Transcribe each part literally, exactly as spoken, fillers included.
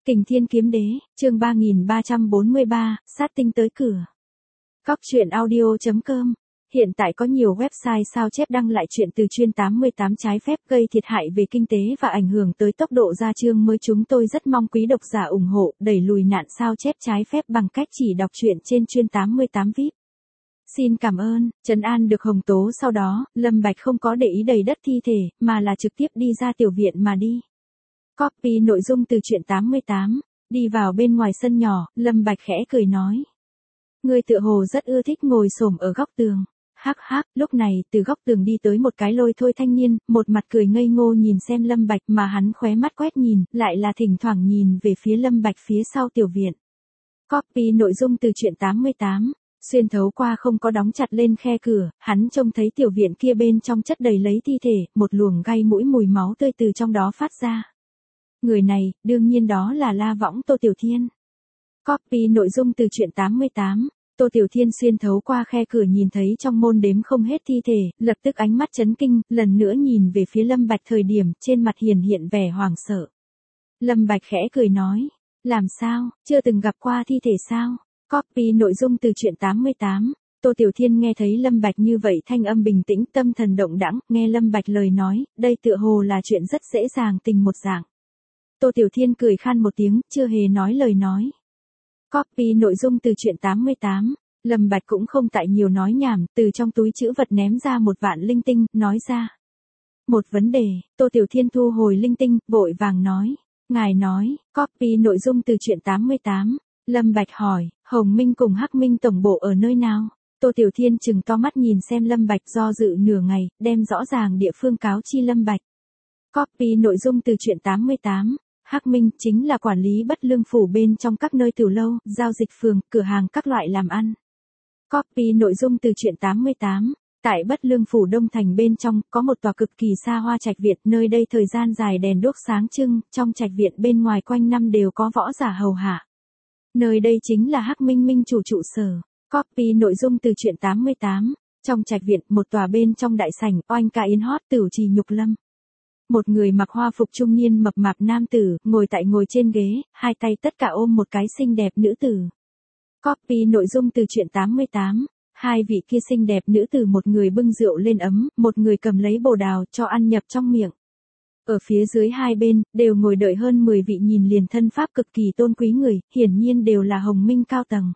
Kình Thiên Kiếm Đế, chương ba nghìn ba trăm bốn mươi ba, sát tinh tới cửa. Góc truyện audio chấm com. Hiện tại có nhiều website sao chép đăng lại chuyện từ chuyên tám mươi tám trái phép gây thiệt hại về kinh tế và ảnh hưởng tới tốc độ ra chương mới. Chúng tôi rất mong quý độc giả ủng hộ đẩy lùi nạn sao chép trái phép bằng cách chỉ đọc truyện trên chuyên tám mươi tám vi ai pi. Xin cảm ơn. Trấn an được Hồng Tố sau đó, Lâm Bạch không có để ý đầy đất thi thể, mà là trực tiếp đi ra tiểu viện mà đi. Copy nội dung từ truyện tám mươi tám. Đi vào bên ngoài sân nhỏ, Lâm Bạch khẽ cười nói. Ngươi tựa hồ rất ưa thích ngồi xổm ở góc tường. Hắc hắc, lúc này từ góc tường đi tới một cái lôi thôi thanh niên, một mặt cười ngây ngô nhìn xem Lâm Bạch mà hắn khóe mắt quét nhìn, lại là thỉnh thoảng nhìn về phía Lâm Bạch phía sau tiểu viện. Copy nội dung từ truyện tám mươi tám. Xuyên thấu qua không có đóng chặt lên khe cửa, hắn trông thấy tiểu viện kia bên trong chất đầy lấy thi thể, một luồng gai mũi mùi máu tươi từ trong đó phát ra. Người này, đương nhiên đó là La Võng Tô Tiểu Thiên. Copy nội dung từ truyện tám mươi tám. Tô Tiểu Thiên xuyên thấu qua khe cửa nhìn thấy trong môn đếm không hết thi thể, lập tức ánh mắt chấn kinh, lần nữa nhìn về phía Lâm Bạch thời điểm trên mặt hiển hiện vẻ hoảng sợ. Lâm Bạch khẽ cười nói, làm sao, chưa từng gặp qua thi thể sao? Copy nội dung từ truyện tám mươi tám. Tô Tiểu Thiên nghe thấy Lâm Bạch như vậy thanh âm bình tĩnh tâm thần động đãng, nghe Lâm Bạch lời nói, đây tựa hồ là chuyện rất dễ dàng tình một dạng. Tô Tiểu Thiên cười khan một tiếng, chưa hề nói lời nói. Copy nội dung từ truyện tám mươi tám. Lâm Bạch cũng không tại nhiều nói nhảm, từ trong túi trữ vật ném ra một vạn linh tinh, nói ra. Một vấn đề, Tô Tiểu Thiên thu hồi linh tinh, vội vàng nói. Ngài nói, copy nội dung từ truyện tám mươi tám. Lâm Bạch hỏi, Hồng Minh cùng Hắc Minh tổng bộ ở nơi nào? Tô Tiểu Thiên trừng to mắt nhìn xem Lâm Bạch do dự nửa ngày, đem rõ ràng địa phương cáo chi Lâm Bạch. Copy nội dung từ truyện tám mươi tám. Hắc Minh chính là quản lý Bất Lương phủ bên trong các nơi tiểu lâu, giao dịch phường, cửa hàng các loại làm ăn. Copy nội dung từ truyện tám mươi tám. Tại Bất Lương phủ Đông Thành bên trong, có một tòa cực kỳ xa hoa trạch viện, nơi đây thời gian dài đèn đuốc sáng trưng, trong trạch viện bên ngoài quanh năm đều có võ giả hầu hạ. Nơi đây chính là Hắc Minh Minh chủ trụ sở. Copy nội dung từ truyện tám mươi tám. Trong trạch viện, một tòa bên trong đại sảnh, oanh ca yến hót tửu trì nhục lâm. Một người mặc hoa phục trung niên mập mạp nam tử, ngồi tại ngồi trên ghế, hai tay tất cả ôm một cái xinh đẹp nữ tử. Copy nội dung từ truyện tám mươi tám. Hai vị kia xinh đẹp nữ tử, một người bưng rượu lên ấm, một người cầm lấy bồ đào cho ăn nhập trong miệng. Ở phía dưới hai bên, đều ngồi đợi hơn mười vị nhìn liền thân pháp cực kỳ tôn quý người, hiển nhiên đều là Hồng Minh cao tầng.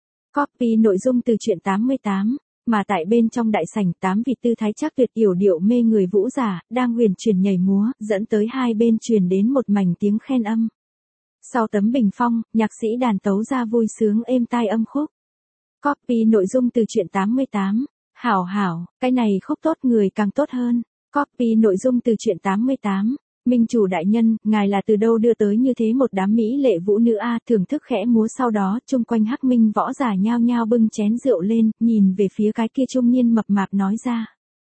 Copy nội dung từ truyện tám mươi tám. Mà tại bên trong đại sảnh, tám vị tư thái chắc tuyệt yểu điệu mê người vũ giả, đang huyền chuyển nhảy múa, dẫn tới hai bên truyền đến một mảnh tiếng khen âm. Sau tấm bình phong, nhạc sĩ đàn tấu ra vui sướng êm tai âm khúc. Copy nội dung từ truyện tám mươi tám. Hảo hảo, cái này khúc tốt người càng tốt hơn. Copy nội dung từ truyện tám mươi tám. Minh chủ đại nhân, ngài là từ đâu đưa tới như thế một đám mỹ lệ vũ nữ a? Thưởng thức khẽ múa sau đó, chung quanh Hắc Minh võ giả nhao nhao bưng chén rượu lên, nhìn về phía cái kia trung niên mập mạp nói ra.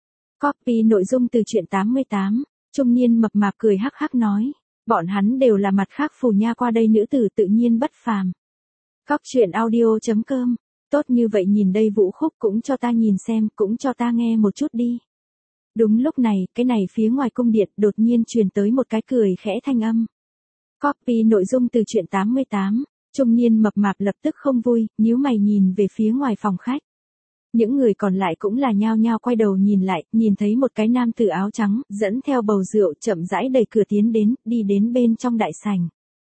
Copy nội dung từ truyện tám mươi tám. Trung niên mập mạp cười hắc hắc nói, bọn hắn đều là mặt khác phù nha qua đây nữ tử tự nhiên bất phàm. Góc truyện audio chấm com. Tốt như vậy nhìn đây vũ khúc cũng cho ta nhìn xem, cũng cho ta nghe một chút đi. Đúng lúc này, cái này phía ngoài cung điện đột nhiên truyền tới một cái cười khẽ thanh âm. Copy nội dung từ truyện tám mươi tám. Trung niên mập mạp lập tức không vui, nhíu mày nhìn về phía ngoài phòng khách. Những người còn lại cũng là nhao nhao quay đầu nhìn lại, nhìn thấy một cái nam tử áo trắng, dẫn theo bầu rượu chậm rãi đẩy cửa tiến đến, đi đến bên trong đại sảnh.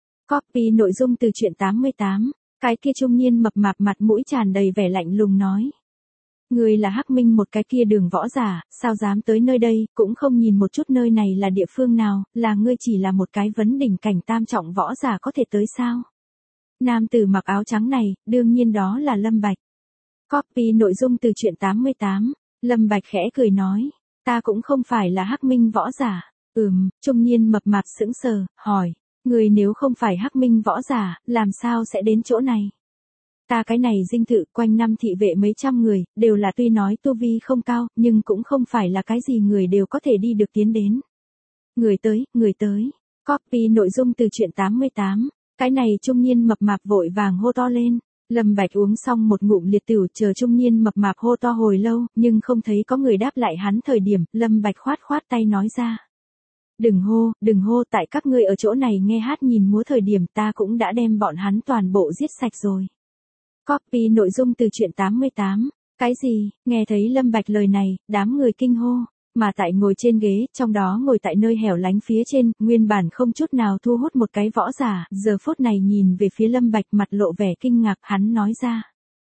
Copy nội dung từ truyện tám mươi tám. Cái kia trung niên mập mạp mặt mũi tràn đầy vẻ lạnh lùng nói. Người là Hắc Minh một cái kia đường võ giả, sao dám tới nơi đây, cũng không nhìn một chút nơi này là địa phương nào, là ngươi chỉ là một cái vấn đỉnh cảnh tam trọng võ giả có thể tới sao? Nam tử mặc áo trắng này, đương nhiên đó là Lâm Bạch. Copy nội dung từ truyện tám mươi tám. Lâm Bạch khẽ cười nói, ta cũng không phải là Hắc Minh võ giả. Ừm, trung niên mập mạp sững sờ, hỏi, người nếu không phải Hắc Minh võ giả, làm sao sẽ đến chỗ này? Ta cái này dinh thự quanh năm thị vệ mấy trăm người, đều là tuy nói tu vi không cao, nhưng cũng không phải là cái gì người đều có thể đi được tiến đến. Người tới, người tới. Copy nội dung từ truyện tám mươi tám. Cái này trung niên mập mạp vội vàng hô to lên. Lâm Bạch uống xong một ngụm liệt tửu, chờ trung niên mập mạp hô to hồi lâu, nhưng không thấy có người đáp lại hắn thời điểm, Lâm Bạch khoát khoát tay nói ra. Đừng hô, đừng hô, tại các ngươi ở chỗ này nghe hát nhìn múa thời điểm ta cũng đã đem bọn hắn toàn bộ giết sạch rồi. Copy nội dung từ truyện tám mươi tám. Cái gì? Nghe thấy Lâm Bạch lời này, đám người kinh hô. Mà tại ngồi trên ghế, trong đó ngồi tại nơi hẻo lánh phía trên, nguyên bản không chút nào thu hút một cái võ giả, giờ phút này nhìn về phía Lâm Bạch mặt lộ vẻ kinh ngạc, hắn nói ra.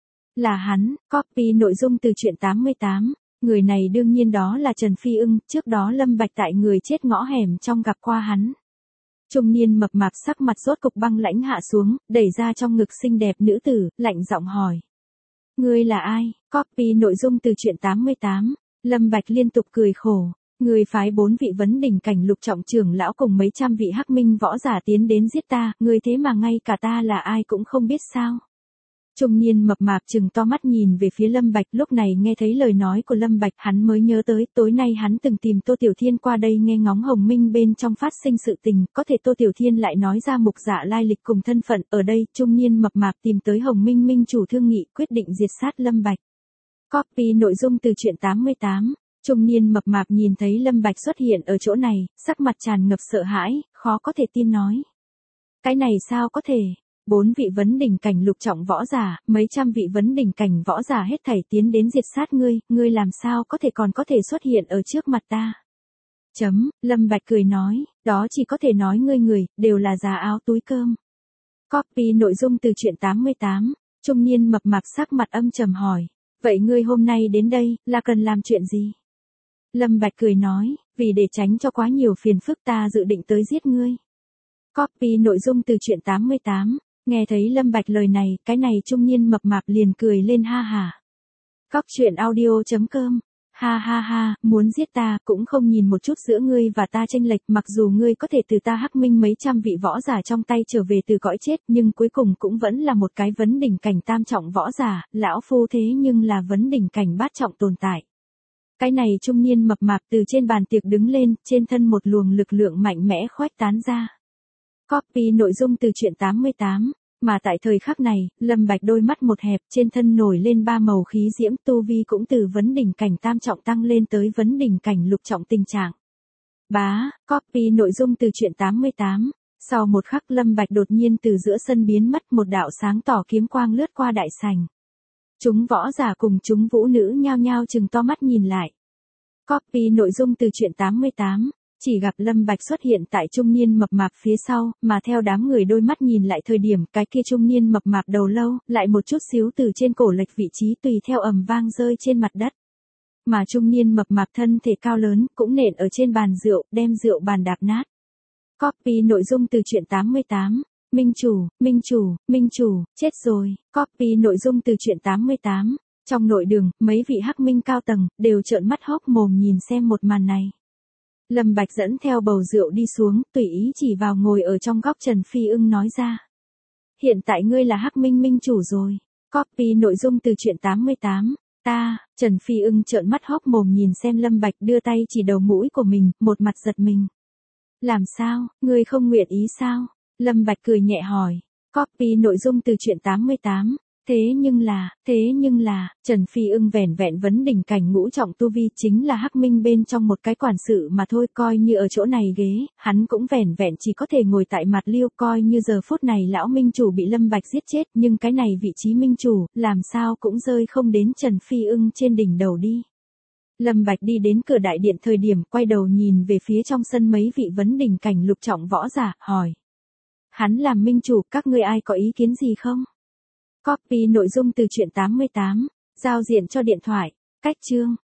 Là hắn, copy nội dung từ truyện tám mươi tám. Người này đương nhiên đó là Trần Phi Ưng, trước đó Lâm Bạch tại người chết ngõ hẻm trong gặp qua hắn. Trung niên mập mạp sắc mặt rốt cục băng lãnh hạ xuống, đẩy ra trong ngực xinh đẹp nữ tử, lạnh giọng hỏi. Ngươi là ai? Copy nội dung từ truyện tám mươi tám. Lâm Bạch liên tục cười khổ. Ngươi phái bốn vị vấn đỉnh cảnh lục trọng trưởng lão cùng mấy trăm vị hắc minh võ giả tiến đến giết ta, ngươi thế mà ngay cả ta là ai cũng không biết sao? Trung niên mập mạp trừng to mắt nhìn về phía Lâm Bạch, lúc này nghe thấy lời nói của Lâm Bạch, hắn mới nhớ tới, tối nay hắn từng tìm Tô Tiểu Thiên qua đây nghe ngóng Hồng Minh bên trong phát sinh sự tình, có thể Tô Tiểu Thiên lại nói ra mục dạ lai lịch cùng thân phận, ở đây, trung niên mập mạp tìm tới Hồng Minh minh chủ thương nghị, quyết định diệt sát Lâm Bạch. Copy nội dung từ truyện tám mươi tám. Trung niên mập mạp nhìn thấy Lâm Bạch xuất hiện ở chỗ này, sắc mặt tràn ngập sợ hãi, khó có thể tin nói. Cái này sao có thể? Bốn vị vấn đỉnh cảnh lục trọng võ giả, mấy trăm vị vấn đỉnh cảnh võ giả hết thảy tiến đến diệt sát ngươi, ngươi làm sao có thể còn có thể xuất hiện ở trước mặt ta? Chấm, Lâm Bạch cười nói, đó chỉ có thể nói ngươi người, đều là già áo túi cơm. Copy nội dung từ truyện tám mươi tám. Trung niên mập mạp sắc mặt âm trầm hỏi, vậy ngươi hôm nay đến đây, là cần làm chuyện gì? Lâm Bạch cười nói, vì để tránh cho quá nhiều phiền phức ta dự định tới giết ngươi. Copy nội dung từ truyện tám mươi tám. Nghe thấy Lâm Bạch lời này, cái này trung niên mập mạp liền cười lên ha ha. Cóc truyện audio chấm com. Ha ha ha, muốn giết ta, cũng không nhìn một chút giữa ngươi và ta chênh lệch, mặc dù ngươi có thể từ ta hắc minh mấy trăm vị võ giả trong tay trở về từ cõi chết, nhưng cuối cùng cũng vẫn là một cái vấn đỉnh cảnh tam trọng võ giả, lão phu thế nhưng là vấn đỉnh cảnh bát trọng tồn tại. Cái này trung niên mập mạp từ trên bàn tiệc đứng lên, trên thân một luồng lực lượng mạnh mẽ khuếch tán ra. Copy nội dung từ truyện tám mươi tám. Mà tại thời khắc này, Lâm Bạch đôi mắt một hẹp, trên thân nổi lên ba màu khí diễm, tu vi cũng từ vấn đỉnh cảnh tam trọng tăng lên tới vấn đỉnh cảnh lục trọng tình trạng. Bá, copy nội dung từ truyện tám mươi tám. Sau một khắc Lâm Bạch đột nhiên từ giữa sân biến mất, một đạo sáng tỏ kiếm quang lướt qua đại sảnh. Chúng võ giả cùng chúng vũ nữ nhao nhao trừng to mắt nhìn lại. Copy nội dung từ truyện tám mươi tám. Chỉ gặp Lâm Bạch xuất hiện tại trung niên mập mạp phía sau, mà theo đám người đôi mắt nhìn lại thời điểm, cái kia trung niên mập mạp đầu lâu, lại một chút xíu từ trên cổ lệch vị trí tùy theo ầm vang rơi trên mặt đất. Mà trung niên mập mạp thân thể cao lớn, cũng nện ở trên bàn rượu, đem rượu bàn đạp nát. Copy nội dung từ truyện tám mươi tám. Minh chủ, minh chủ, minh chủ, chết rồi. Copy nội dung từ truyện tám mươi tám. Trong nội đường, mấy vị hắc minh cao tầng, đều trợn mắt hốc mồm nhìn xem một màn này. Lâm Bạch dẫn theo bầu rượu đi xuống, tùy ý chỉ vào ngồi ở trong góc Trần Phi Ưng nói ra. Hiện tại ngươi là hắc minh minh chủ rồi. Copy nội dung từ truyện tám mươi tám. Ta, Trần Phi Ưng trợn mắt hốc mồm nhìn xem Lâm Bạch đưa tay chỉ đầu mũi của mình, một mặt giật mình. Làm sao, ngươi không nguyện ý sao? Lâm Bạch cười nhẹ hỏi. Copy nội dung từ truyện tám mươi tám. Thế nhưng là, thế nhưng là, Trần Phi Ưng vẻn vẹn vấn đỉnh cảnh ngũ trọng tu vi chính là hắc minh bên trong một cái quản sự mà thôi, coi như ở chỗ này ghế, hắn cũng vẻn vẹn chỉ có thể ngồi tại mặt liêu, coi như giờ phút này lão minh chủ bị Lâm Bạch giết chết, nhưng cái này vị trí minh chủ, làm sao cũng rơi không đến Trần Phi Ưng trên đỉnh đầu đi. Lâm Bạch đi đến cửa đại điện thời điểm, quay đầu nhìn về phía trong sân mấy vị vấn đỉnh cảnh lục trọng võ giả, hỏi. Hắn làm minh chủ, các ngươi ai có ý kiến gì không? Copy nội dung từ truyện tám mươi tám. Giao diện cho điện thoại. Cách chương.